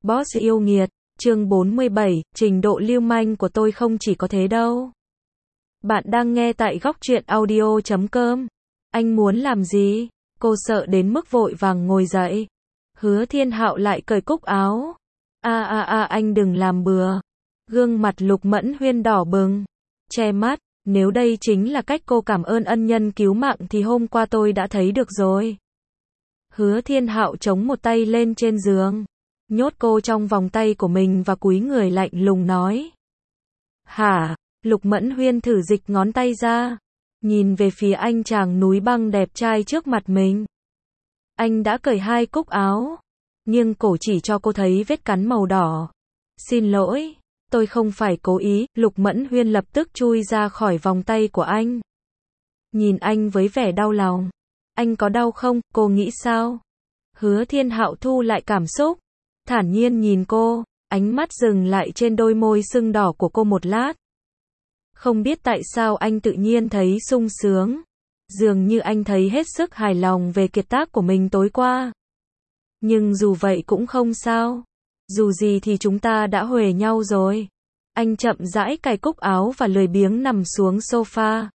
Boss yêu nghiệt, chương 47, trình độ lưu manh của tôi không chỉ có thế đâu. Bạn đang nghe tại góc truyện audio.com. Anh muốn làm gì? Cô sợ đến mức vội vàng ngồi dậy. Hứa Thiên Hạo lại cởi cúc áo. Anh đừng làm bừa. Gương mặt Lục Mẫn Huyên đỏ bừng, che mắt. Nếu đây chính là cách cô cảm ơn ân nhân cứu mạng thì hôm qua tôi đã thấy được rồi. Hứa Thiên Hạo chống một tay lên trên giường, nhốt cô trong vòng tay của mình và cúi người lạnh lùng nói. Hả? Lục Mẫn Huyên thử dịch ngón tay ra, nhìn về phía anh chàng núi băng đẹp trai trước mặt mình. Anh đã cởi hai cúc áo, nhưng cổ chỉ cho cô thấy vết cắn màu đỏ. Xin lỗi, tôi không phải cố ý. Lục Mẫn Huyên lập tức chui ra khỏi vòng tay của anh, nhìn anh với vẻ đau lòng. Anh có đau không? Cô nghĩ sao? Hứa Thiên Hạo thu lại cảm xúc, thản nhiên nhìn cô, ánh mắt dừng lại trên đôi môi sưng đỏ của cô một lát. Không biết tại sao anh tự nhiên thấy sung sướng, dường như anh thấy hết sức hài lòng về kiệt tác của mình tối qua. Nhưng dù vậy cũng không sao, dù gì thì chúng ta đã huề nhau rồi. Anh chậm rãi cài cúc áo và lười biếng nằm xuống sofa.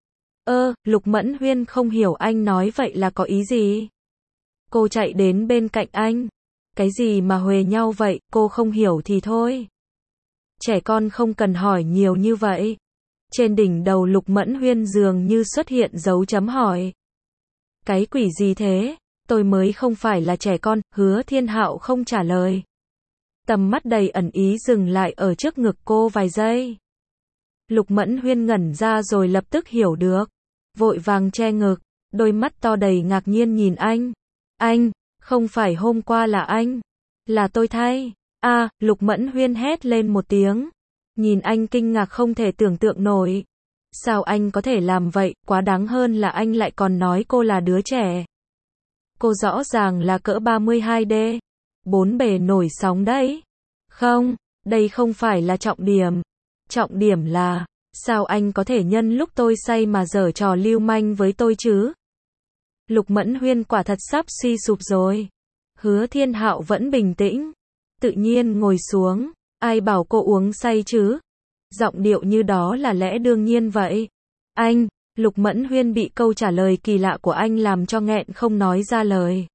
Lục Mẫn Huyên không hiểu anh nói vậy là có ý gì. Cô chạy đến bên cạnh anh. Cái gì mà huề nhau vậy, cô không hiểu thì thôi. Trẻ con không cần hỏi nhiều như vậy. Trên đỉnh đầu Lục Mẫn Huyên dường như xuất hiện dấu chấm hỏi. Cái quỷ gì thế? Tôi mới không phải là trẻ con. Hứa Thiên Hạo không trả lời. Tầm mắt đầy ẩn ý dừng lại ở trước ngực cô vài giây. Lục Mẫn Huyên ngẩn ra rồi lập tức hiểu được, vội vàng che ngực, đôi mắt to đầy ngạc nhiên nhìn anh. Anh, không phải hôm qua là anh, là tôi thay. Lục Mẫn Huyên hét lên một tiếng, nhìn anh kinh ngạc không thể tưởng tượng nổi. Sao anh có thể làm vậy, quá đáng hơn là anh lại còn nói cô là đứa trẻ. Cô rõ ràng là cỡ 32D, bốn bề nổi sóng đấy. Không, đây không phải là trọng điểm. Trọng điểm là, sao anh có thể nhân lúc tôi say mà giở trò lưu manh với tôi chứ? Lục Mẫn Huyên quả thật sắp suy sụp rồi. Hứa Thiên Hạo vẫn bình tĩnh, tự nhiên ngồi xuống. Ai bảo cô uống say chứ? Giọng điệu như đó là lẽ đương nhiên vậy. Anh, Lục Mẫn Huyên bị câu trả lời kỳ lạ của anh làm cho nghẹn không nói ra lời.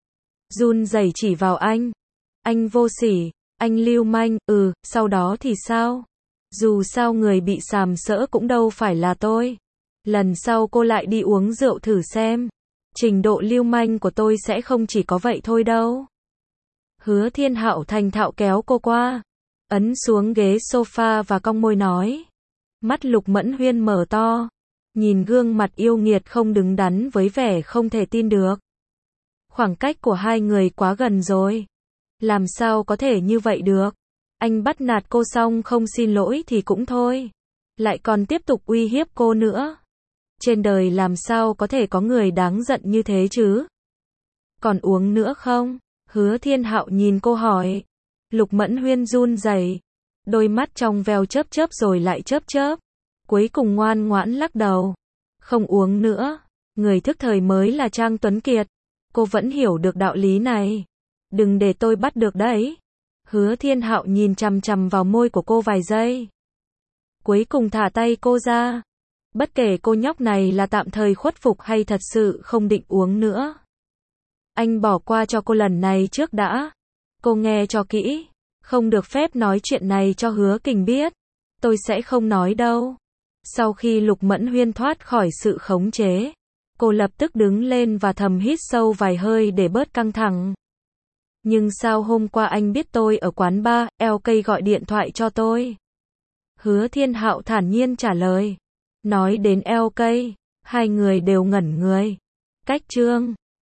Run rẩy chỉ vào anh. Anh vô sỉ, anh lưu manh. Sau đó thì sao? Dù sao người bị sàm sỡ cũng đâu phải là tôi. Lần sau cô lại đi uống rượu thử xem. Trình độ lưu manh của tôi sẽ không chỉ có vậy thôi đâu. Hứa Thiên Hạo thành thạo kéo cô qua, ấn xuống ghế sofa và cong môi nói. Mắt Lục Mẫn Huyên mở to, nhìn gương mặt yêu nghiệt không đứng đắn với vẻ không thể tin được. Khoảng cách của hai người quá gần rồi. Làm sao có thể như vậy được? Anh bắt nạt cô xong không xin lỗi thì cũng thôi, lại còn tiếp tục uy hiếp cô nữa. Trên đời làm sao có thể có người đáng giận như thế chứ? Còn uống nữa không? Hứa Thiên Hạo nhìn cô hỏi. Lục Mẫn Huyên run rẩy, đôi mắt trong veo chớp chớp rồi lại chớp chớp, cuối cùng ngoan ngoãn lắc đầu. Không uống nữa. Người thức thời mới là Trang Tuấn Kiệt. Cô vẫn hiểu được đạo lý này. Đừng để tôi bắt được đấy. Hứa Thiên Hạo nhìn chằm chằm vào môi của cô vài giây, cuối cùng thả tay cô ra. Bất kể cô nhóc này là tạm thời khuất phục hay thật sự không định uống nữa, anh bỏ qua cho cô lần này trước đã. Cô nghe cho kỹ, không được phép nói chuyện này cho Hứa Kình biết. Tôi sẽ không nói đâu. Sau khi Lục Mẫn Huyên thoát khỏi sự khống chế, cô lập tức đứng lên và thầm hít sâu vài hơi để bớt căng thẳng. Nhưng sao hôm qua anh biết tôi ở quán bar, LK gọi điện thoại cho tôi? Hứa Thiên Hạo thản nhiên trả lời. Nói đến LK, hai người đều ngẩn người. Cách chương